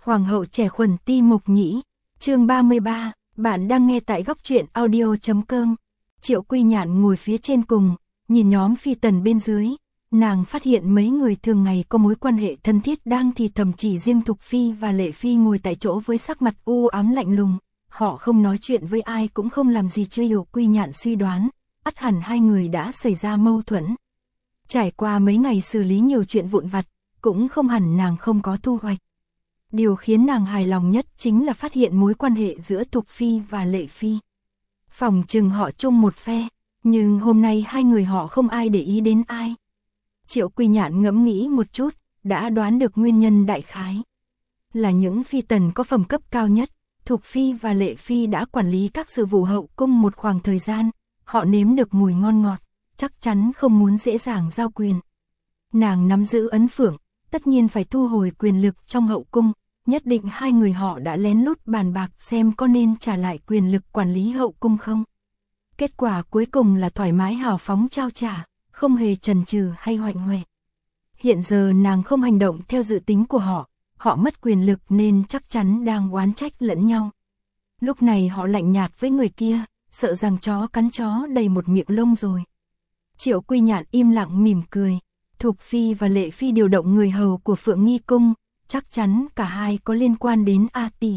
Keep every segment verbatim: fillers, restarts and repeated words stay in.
Hoàng hậu trẻ khuẩn ti mục nhĩ, chương ba mươi ba, bạn đang nghe tại góc truyện audio.com. Triệu Quy Nhạn ngồi phía trên cùng, nhìn nhóm phi tần bên dưới, nàng phát hiện mấy người thường ngày có mối quan hệ thân thiết đang thì thầm, chỉ riêng Thục Phi và Lệ Phi ngồi tại chỗ với sắc mặt u ám lạnh lùng, họ không nói chuyện với ai cũng không làm gì. Triệu Quy Nhạn suy đoán, ắt hẳn hai người đã xảy ra mâu thuẫn. Trải qua mấy ngày xử lý nhiều chuyện vụn vặt, cũng không hẳn nàng không có thu hoạch. Điều khiến nàng hài lòng nhất chính là phát hiện mối quan hệ giữa Thục Phi và Lệ Phi. Phỏng chừng họ chung một phe, nhưng hôm nay hai người họ không ai để ý đến ai. Triệu Quy Nhạn ngẫm nghĩ một chút, đã đoán được nguyên nhân đại khái. Là những phi tần có phẩm cấp cao nhất, Thục Phi và Lệ Phi đã quản lý các sự vụ hậu cung một khoảng thời gian, họ nếm được mùi ngon ngọt, chắc chắn không muốn dễ dàng giao quyền. Nàng nắm giữ ấn phượng, tất nhiên phải thu hồi quyền lực trong hậu cung, nhất định hai người họ đã lén lút bàn bạc xem có nên trả lại quyền lực quản lý hậu cung không. Kết quả cuối cùng là thoải mái hào phóng trao trả, không hề chần chừ hay hoạnh hoẹ. Hiện giờ nàng không hành động theo dự tính của họ, họ mất quyền lực nên chắc chắn đang oán trách lẫn nhau. Lúc này họ lạnh nhạt với người kia, sợ rằng chó cắn chó đầy một miệng lông rồi. Triệu Quy Nhạn im lặng mỉm cười. Thục Phi và Lệ Phi điều động người hầu của Phượng Nghi Cung, chắc chắn cả hai có liên quan đến A Tỷ.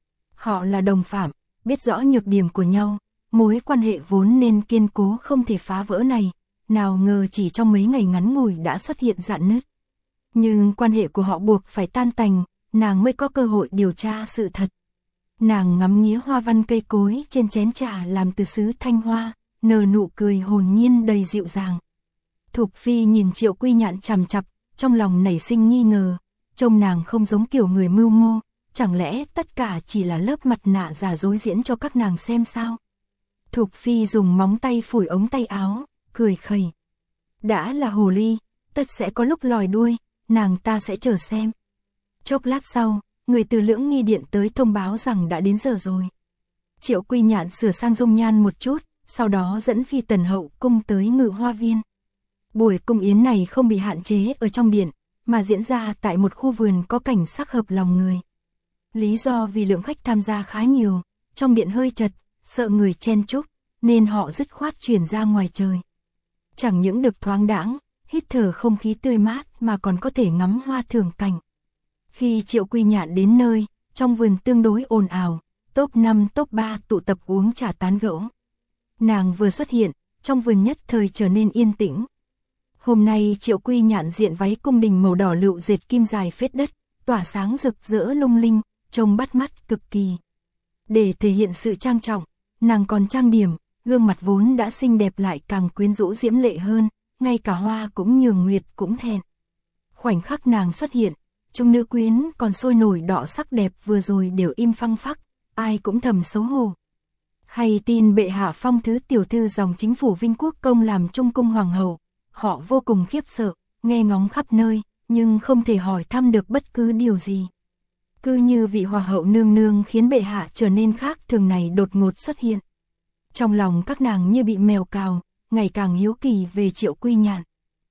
Họ là đồng phạm, biết rõ nhược điểm của nhau, mối quan hệ vốn nên kiên cố không thể phá vỡ này, nào ngờ chỉ trong mấy ngày ngắn ngủi đã xuất hiện rạn nứt. Nhưng quan hệ của họ buộc phải tan tành, nàng mới có cơ hội điều tra sự thật. Nàng ngắm nghía hoa văn cây cối trên chén trà làm từ sứ thanh hoa, nở nụ cười hồn nhiên đầy dịu dàng. Thục Phi nhìn Triệu Quy Nhạn chằm chằm, trong lòng nảy sinh nghi ngờ, trông nàng không giống kiểu người mưu mô, chẳng lẽ tất cả chỉ là lớp mặt nạ giả dối diễn cho các nàng xem sao? Thục Phi dùng móng tay phủi ống tay áo, cười khẩy. Đã là hồ ly, tất sẽ có lúc lòi đuôi, nàng ta sẽ chờ xem. Chốc lát sau, người từ Lưỡng Nghi Điện tới thông báo rằng đã đến giờ rồi. Triệu Quy Nhạn sửa sang dung nhan một chút, sau đó dẫn phi tần hậu cung tới Ngự Hoa Viên. Buổi cung yến này không bị hạn chế ở trong điện, mà diễn ra tại một khu vườn có cảnh sắc hợp lòng người. Lý do vì lượng khách tham gia khá nhiều, trong điện hơi chật, sợ người chen chúc, nên họ dứt khoát chuyển ra ngoài trời. Chẳng những được thoáng đãng, hít thở không khí tươi mát mà còn có thể ngắm hoa thưởng cảnh. Khi Triệu Quy Nhạn đến nơi, trong vườn tương đối ồn ào, top năm top ba tụ tập uống trà tán gẫu. Nàng vừa xuất hiện, trong vườn nhất thời trở nên yên tĩnh. Hôm nay Triệu Quy Nhạn diện váy cung đình màu đỏ lựu dệt kim dài phết đất, tỏa sáng rực rỡ lung linh, trông bắt mắt cực kỳ. Để thể hiện sự trang trọng, nàng còn trang điểm, gương mặt vốn đã xinh đẹp lại càng quyến rũ diễm lệ hơn, ngay cả Hoa cũng nhường Nguyệt cũng thẹn. Khoảnh khắc nàng xuất hiện, chúng nữ quyến còn sôi nổi đỏ sắc đẹp vừa rồi đều im phăng phắc, ai cũng thầm xấu hổ. Hay tin bệ hạ phong thứ tiểu thư dòng chính phủ Vinh Quốc công làm trung cung hoàng hậu, họ vô cùng khiếp sợ, nghe ngóng khắp nơi, nhưng không thể hỏi thăm được bất cứ điều gì. Cứ như vị hoàng hậu nương nương khiến bệ hạ trở nên khác thường này đột ngột xuất hiện. Trong lòng các nàng như bị mèo cào, ngày càng hiếu kỳ về Triệu Quy Nhạn.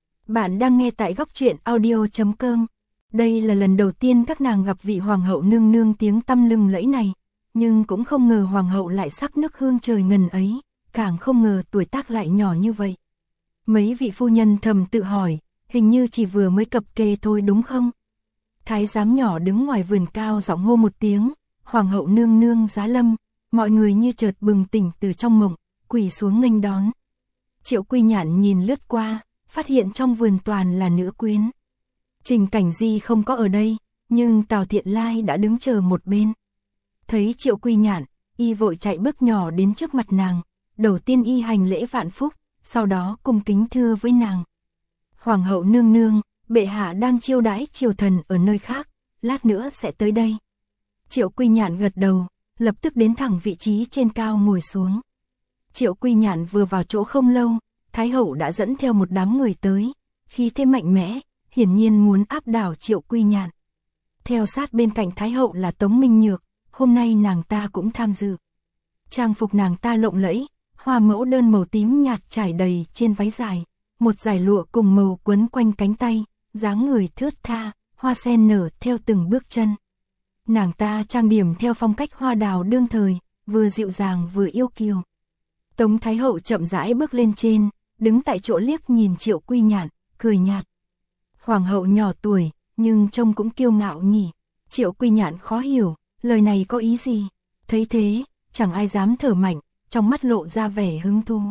Bạn đang nghe tại góc truyện audio.com. Đây là lần đầu tiên các nàng gặp vị hoàng hậu nương nương tiếng tăm lừng lẫy này, nhưng cũng không ngờ hoàng hậu lại sắc nước hương trời ngần ấy, càng không ngờ tuổi tác lại nhỏ như vậy. Mấy vị phu nhân thầm tự hỏi, hình như chỉ vừa mới cập kê thôi đúng không? Thái giám nhỏ đứng ngoài vườn cao giọng hô một tiếng, hoàng hậu nương nương giá lâm, mọi người như chợt bừng tỉnh từ trong mộng, quỳ xuống nghênh đón. Triệu Quy Nhạn nhìn lướt qua, phát hiện trong vườn toàn là nữ quyến. Trình Cảnh Di không có ở đây, nhưng Tào Thiện Lai đã đứng chờ một bên. Thấy Triệu Quy Nhạn, y vội chạy bước nhỏ đến trước mặt nàng, đầu tiên y hành lễ vạn phúc, sau đó cung kính thưa với nàng. Hoàng hậu nương nương, bệ hạ đang chiêu đãi triều thần ở nơi khác, lát nữa sẽ tới đây. Triệu Quy Nhạn gật đầu, lập tức đến thẳng vị trí trên cao ngồi xuống. Triệu Quy Nhạn vừa vào chỗ không lâu, Thái hậu đã dẫn theo một đám người tới, khí thế mạnh mẽ, hiển nhiên muốn áp đảo Triệu Quy Nhạn. Theo sát bên cạnh Thái hậu là Tống Minh Nhược, hôm nay nàng ta cũng tham dự. Trang phục nàng ta lộng lẫy, hoa mẫu đơn màu tím nhạt trải đầy trên váy dài, một dải lụa cùng màu quấn quanh cánh tay, dáng người thướt tha, hoa sen nở theo từng bước chân. Nàng ta trang điểm theo phong cách hoa đào đương thời, vừa dịu dàng vừa yêu kiều. Tống Thái Hậu chậm rãi bước lên trên, đứng tại chỗ liếc nhìn Triệu Quy Nhạn, cười nhạt. Hoàng hậu nhỏ tuổi, nhưng trông cũng kiêu ngạo nhỉ. Triệu Quy Nhạn khó hiểu, lời này có ý gì? Thấy thế, chẳng ai dám thở mạnh, trong mắt lộ ra vẻ hứng thú.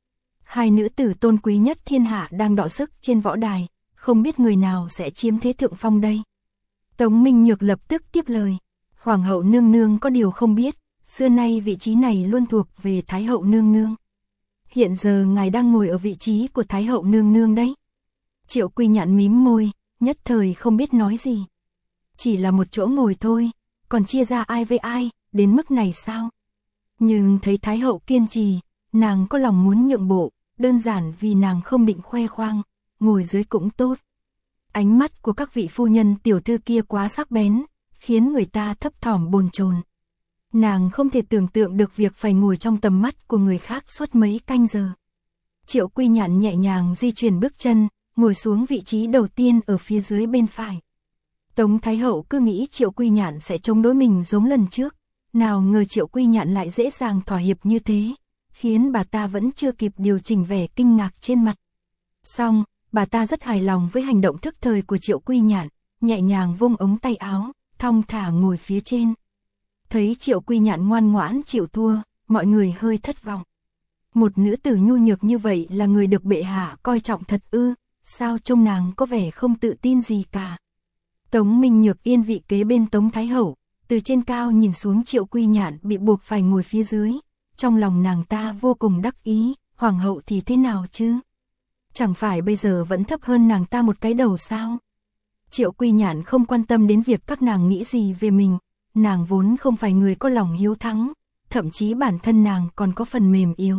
Hai nữ tử tôn quý nhất thiên hạ đang đọ sức trên võ đài, không biết người nào sẽ chiếm thế thượng phong đây. Tống Minh Nhược lập tức tiếp lời. Hoàng hậu nương nương có điều không biết, xưa nay vị trí này luôn thuộc về Thái hậu nương nương. Hiện giờ ngài đang ngồi ở vị trí của Thái hậu nương nương đấy. Triệu Quy Nhạn mím môi, nhất thời không biết nói gì. Chỉ là một chỗ ngồi thôi, còn chia ra ai với ai, đến mức này sao? Nhưng thấy Thái hậu kiên trì, nàng có lòng muốn nhượng bộ, đơn giản vì nàng không định khoe khoang, ngồi dưới cũng tốt. Ánh mắt của các vị phu nhân tiểu thư kia quá sắc bén, khiến người ta thấp thỏm bồn chồn. Nàng không thể tưởng tượng được việc phải ngồi trong tầm mắt của người khác suốt mấy canh giờ. Triệu Quy Nhạn nhẹ nhàng di chuyển bước chân, ngồi xuống vị trí đầu tiên ở phía dưới bên phải. Tống Thái Hậu cứ nghĩ Triệu Quy Nhạn sẽ chống đối mình giống lần trước, nào ngờ Triệu Quy Nhạn lại dễ dàng thỏa hiệp như thế, khiến bà ta vẫn chưa kịp điều chỉnh vẻ kinh ngạc trên mặt. Xong, bà ta rất hài lòng với hành động thức thời của Triệu Quy Nhạn, nhẹ nhàng vung ống tay áo, thong thả ngồi phía trên. Thấy Triệu Quy Nhạn ngoan ngoãn chịu thua, mọi người hơi thất vọng. Một nữ tử nhu nhược như vậy là người được bệ hạ coi trọng thật ư, sao trông nàng có vẻ không tự tin gì cả. Tống Minh Nhược yên vị kế bên Tống Thái Hậu, từ trên cao nhìn xuống Triệu Quy Nhạn bị buộc phải ngồi phía dưới, trong lòng nàng ta vô cùng đắc ý, hoàng hậu thì thế nào chứ? Chẳng phải bây giờ vẫn thấp hơn nàng ta một cái đầu sao? Triệu Quy Nhạn không quan tâm đến việc các nàng nghĩ gì về mình, nàng vốn không phải người có lòng hiếu thắng, thậm chí bản thân nàng còn có phần mềm yếu.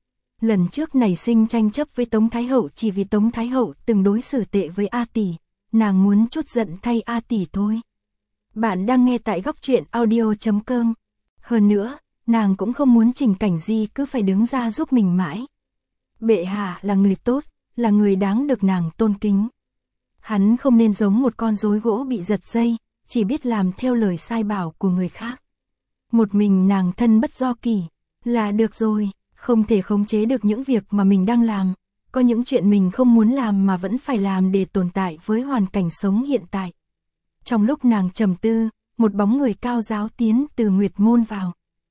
Lần trước nảy sinh tranh chấp với Tống Thái Hậu chỉ vì Tống Thái Hậu từng đối xử tệ với A Tỷ, nàng muốn trút giận thay A Tỷ thôi. Bạn đang nghe tại góc truyện audio chấm com. Hơn nữa, nàng cũng không muốn Trình Cảnh Di cứ phải đứng ra giúp mình mãi. Bệ hạ là người tốt, là người đáng được nàng tôn kính. Hắn không nên giống một con rối gỗ bị giật dây, chỉ biết làm theo lời sai bảo của người khác. Một mình nàng thân bất do kỷ, là được rồi, không thể khống chế được những việc mà mình đang làm, có những chuyện mình không muốn làm mà vẫn phải làm để tồn tại với hoàn cảnh sống hiện tại. Trong lúc nàng trầm tư, một bóng người cao ráo tiến từ Nguyệt Môn vào.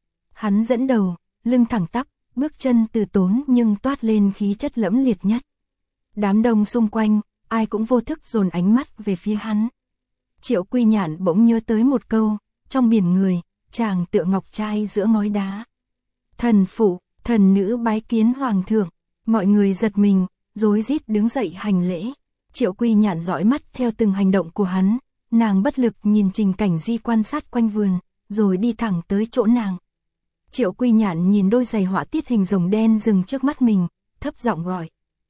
Hắn dẫn đầu, lưng thẳng tắp, bước chân từ tốn nhưng toát lên khí chất lẫm liệt nhất. Đám đông xung quanh, ai cũng vô thức dồn ánh mắt về phía hắn. Triệu Quy Nhạn bỗng nhớ tới một câu, trong biển người, chàng tựa ngọc trai giữa ngói đá. Thần phụ, thần nữ bái kiến hoàng thượng, mọi người giật mình, rối rít đứng dậy hành lễ. Triệu Quy Nhạn dõi mắt theo từng hành động của hắn, nàng bất lực nhìn Trình Cảnh Di quan sát quanh vườn, rồi đi thẳng tới chỗ nàng. Triệu Quy Nhạn nhìn đôi giày họa tiết hình rồng đen dừng trước mắt mình, thấp giọng gọi.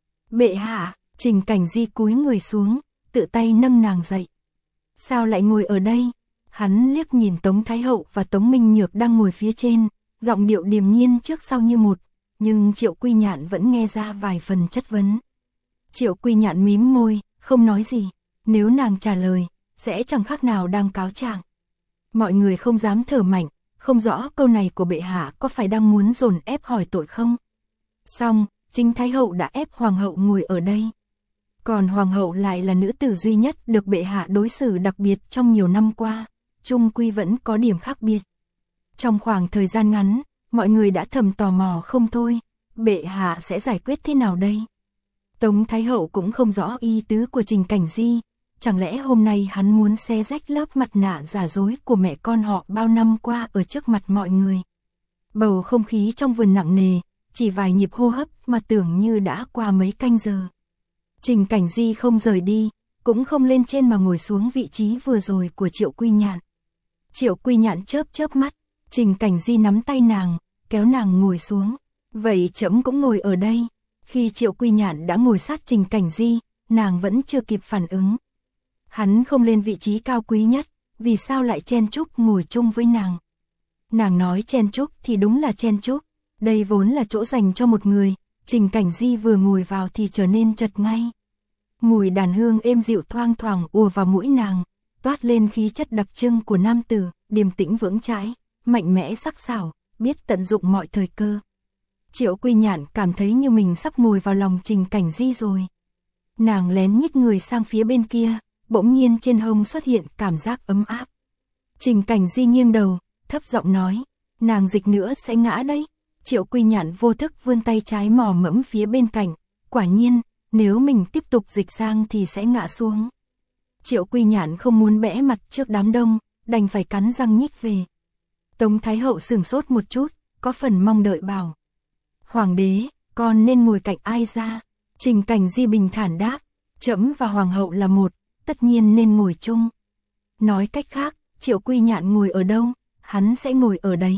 Bệ hạ. Trình Cảnh Di cúi người xuống, tự tay nâng nàng dậy. Sao lại ngồi ở đây? Hắn liếc nhìn Tống Thái Hậu và Tống Minh Nhược đang ngồi phía trên, giọng điệu điềm nhiên trước sau như một, nhưng Triệu Quy Nhạn vẫn nghe ra vài phần chất vấn. Triệu Quy Nhạn mím môi, không nói gì, nếu nàng trả lời, sẽ chẳng khác nào đang cáo trạng. Mọi người không dám thở mạnh, không rõ câu này của bệ hạ có phải đang muốn dồn ép hỏi tội không? Xong, chính Thái Hậu đã ép Hoàng hậu ngồi ở đây. Còn Hoàng hậu lại là nữ tử duy nhất được bệ hạ đối xử đặc biệt trong nhiều năm qua, chung quy vẫn có điểm khác biệt. Trong khoảng thời gian ngắn, mọi người đã thầm tò mò không thôi, bệ hạ sẽ giải quyết thế nào đây? Tống Thái Hậu cũng không rõ ý tứ của Trình Cảnh Di, chẳng lẽ hôm nay hắn muốn xé rách lớp mặt nạ giả dối của mẹ con họ bao năm qua ở trước mặt mọi người. Bầu không khí trong vườn nặng nề, chỉ vài nhịp hô hấp mà tưởng như đã qua mấy canh giờ. Trình Cảnh Di không rời đi, cũng không lên trên mà ngồi xuống vị trí vừa rồi của Triệu Quy Nhạn. Triệu Quy Nhạn chớp chớp mắt, Trình Cảnh Di nắm tay nàng, kéo nàng ngồi xuống. Vậy trẫm cũng ngồi ở đây. Khi Triệu Quy Nhạn đã ngồi sát Trình Cảnh Di, nàng vẫn chưa kịp phản ứng. Hắn không lên vị trí cao quý nhất, vì sao lại chen chúc ngồi chung với nàng? Nàng nói chen chúc thì đúng là chen chúc, đây vốn là chỗ dành cho một người. Trình Cảnh Di vừa ngồi vào thì trở nên chật ngay. Mùi đàn hương êm dịu thoang thoảng ùa vào mũi nàng, toát lên khí chất đặc trưng của nam tử, điềm tĩnh vững chãi, mạnh mẽ sắc sảo, biết tận dụng mọi thời cơ. Triệu Quy Nhạn cảm thấy như mình sắp ngồi vào lòng Trình Cảnh Di rồi. Nàng lén nhích người sang phía bên kia, bỗng nhiên trên hông xuất hiện cảm giác ấm áp. Trình Cảnh Di nghiêng đầu, thấp giọng nói, nàng dịch nữa sẽ ngã đấy. Triệu Quy Nhạn vô thức vươn tay trái mò mẫm phía bên cạnh, quả nhiên, nếu mình tiếp tục dịch sang thì sẽ ngã xuống. Triệu Quy Nhạn không muốn bẽ mặt trước đám đông, đành phải cắn răng nhích về. Tống Thái Hậu sửng sốt một chút, có phần mong đợi bảo. Hoàng đế, con nên ngồi cạnh ai ra? Trình Cảnh Di bình thản đáp, trẫm và Hoàng hậu là một, tất nhiên nên ngồi chung. Nói cách khác, Triệu Quy Nhạn ngồi ở đâu, hắn sẽ ngồi ở đấy.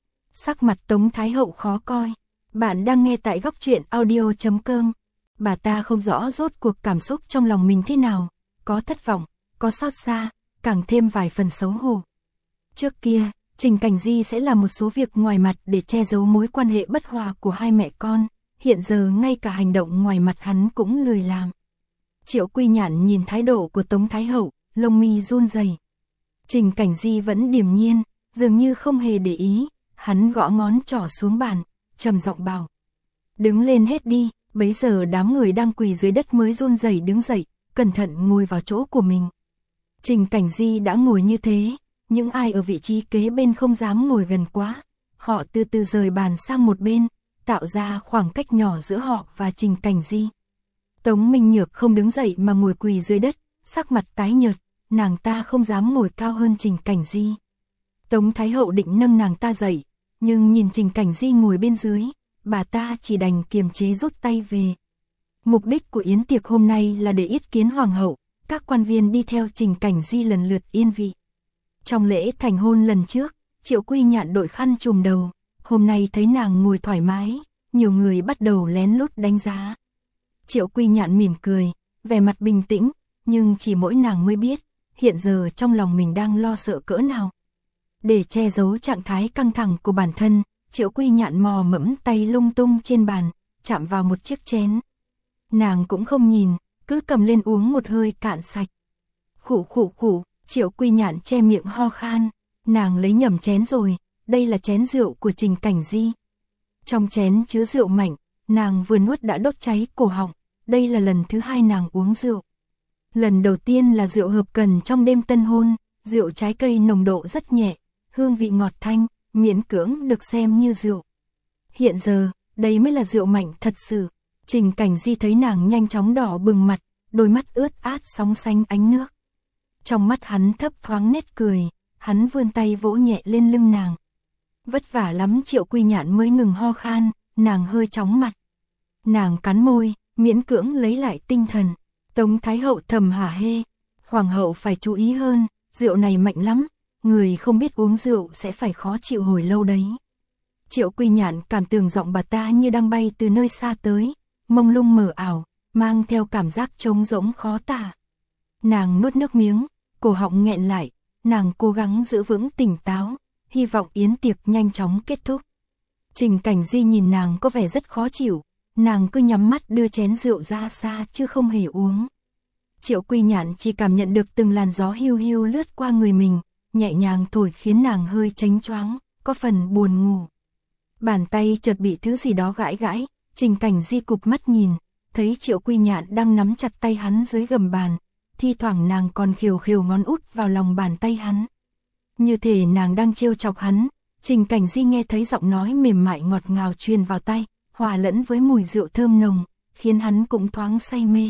Sắc mặt Tống Thái Hậu khó coi. Bạn đang nghe tại góc truyện audio chấm com. Bà ta không rõ rốt cuộc cảm xúc trong lòng mình thế nào, có thất vọng, có xót xa, càng thêm vài phần xấu hổ. Trước kia, Trình Cảnh Di sẽ làm một số việc ngoài mặt để che giấu mối quan hệ bất hòa của hai mẹ con, hiện giờ ngay cả hành động ngoài mặt hắn cũng lười làm. Triệu Quy Nhạn nhìn thái độ của Tống Thái Hậu, lông mi run rẩy. Trình Cảnh Di vẫn điềm nhiên, dường như không hề để ý, hắn gõ ngón trỏ xuống bàn, trầm giọng bảo. Đứng lên hết đi, bấy giờ đám người đang quỳ dưới đất mới run rẩy đứng dậy, cẩn thận ngồi vào chỗ của mình. Trình Cảnh Di đã ngồi như thế, những ai ở vị trí kế bên không dám ngồi gần quá, họ từ từ rời bàn sang một bên, tạo ra khoảng cách nhỏ giữa họ và Trình Cảnh Di. Tống Minh Nhược không đứng dậy mà ngồi quỳ dưới đất, sắc mặt tái nhợt, nàng ta không dám ngồi cao hơn Trình Cảnh Di. Tống Thái Hậu định nâng nàng ta dậy, nhưng nhìn Trình Cảnh Di ngồi bên dưới, bà ta chỉ đành kiềm chế rút tay về. Mục đích của yến tiệc hôm nay là để yết kiến Hoàng hậu, các quan viên đi theo Trình Cảnh Di lần lượt yên vị. Trong lễ thành hôn lần trước, Triệu Quy Nhạn đội khăn trùm đầu, hôm nay thấy nàng ngồi thoải mái, nhiều người bắt đầu lén lút đánh giá. Triệu Quy Nhạn mỉm cười, vẻ mặt bình tĩnh, nhưng chỉ mỗi nàng mới biết, hiện giờ trong lòng mình đang lo sợ cỡ nào. Để che giấu trạng thái căng thẳng của bản thân, Triệu Quy Nhạn mò mẫm tay lung tung trên bàn, chạm vào một chiếc chén. Nàng cũng không nhìn, cứ cầm lên uống một hơi cạn sạch. Khụ khụ khụ, Triệu Quy Nhạn che miệng ho khan, nàng lấy nhầm chén rồi, đây là chén rượu của Trình Cảnh Di. Trong chén chứa rượu mạnh, nàng vừa nuốt đã đốt cháy cổ họng, đây là lần thứ hai nàng uống rượu. Lần đầu tiên là rượu hợp cần trong đêm tân hôn, rượu trái cây nồng độ rất nhẹ, hương vị ngọt thanh, miễn cưỡng được xem như rượu. Hiện giờ, đây mới là rượu mạnh thật sự. Trình Cảnh Di thấy nàng nhanh chóng đỏ bừng mặt, đôi mắt ướt át sóng xanh ánh nước. Trong mắt hắn thấp thoáng nét cười, hắn vươn tay vỗ nhẹ lên lưng nàng. Vất vả lắm Triệu Quy Nhạn mới ngừng ho khan, nàng hơi chóng mặt. Nàng cắn môi, miễn cưỡng lấy lại tinh thần. Tống Thái Hậu thầm hả hê, Hoàng hậu phải chú ý hơn, rượu này mạnh lắm, người không biết uống rượu sẽ phải khó chịu hồi lâu đấy. Triệu Quy Nhạn cảm tưởng giọng bà ta như đang bay từ nơi xa tới, mông lung mờ ảo, mang theo cảm giác trống rỗng khó tả. Nàng nuốt nước miếng, cổ họng nghẹn lại, nàng cố gắng giữ vững tỉnh táo, hy vọng yến tiệc nhanh chóng kết thúc. Trình Cảnh Di nhìn nàng có vẻ rất khó chịu, nàng cứ nhắm mắt đưa chén rượu ra xa chứ không hề uống. Triệu Quy Nhạn chỉ cảm nhận được từng làn gió hiu hiu lướt qua người mình, nhẹ nhàng thổi khiến nàng hơi chánh choáng, có phần buồn ngủ. Bàn tay chợt bị thứ gì đó gãi gãi, Trình Cảnh Di cụp mắt nhìn, thấy Triệu Quy Nhạn đang nắm chặt tay hắn dưới gầm bàn, thi thoảng nàng còn khều khều ngón út vào lòng bàn tay hắn. Như thể nàng đang trêu chọc hắn. Trình Cảnh Di nghe thấy giọng nói mềm mại ngọt ngào truyền vào tay, hòa lẫn với mùi rượu thơm nồng, khiến hắn cũng thoáng say mê.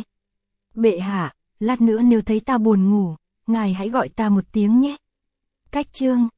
Bệ hạ, lát nữa nếu thấy ta buồn ngủ, ngài hãy gọi ta một tiếng nhé. Cách chương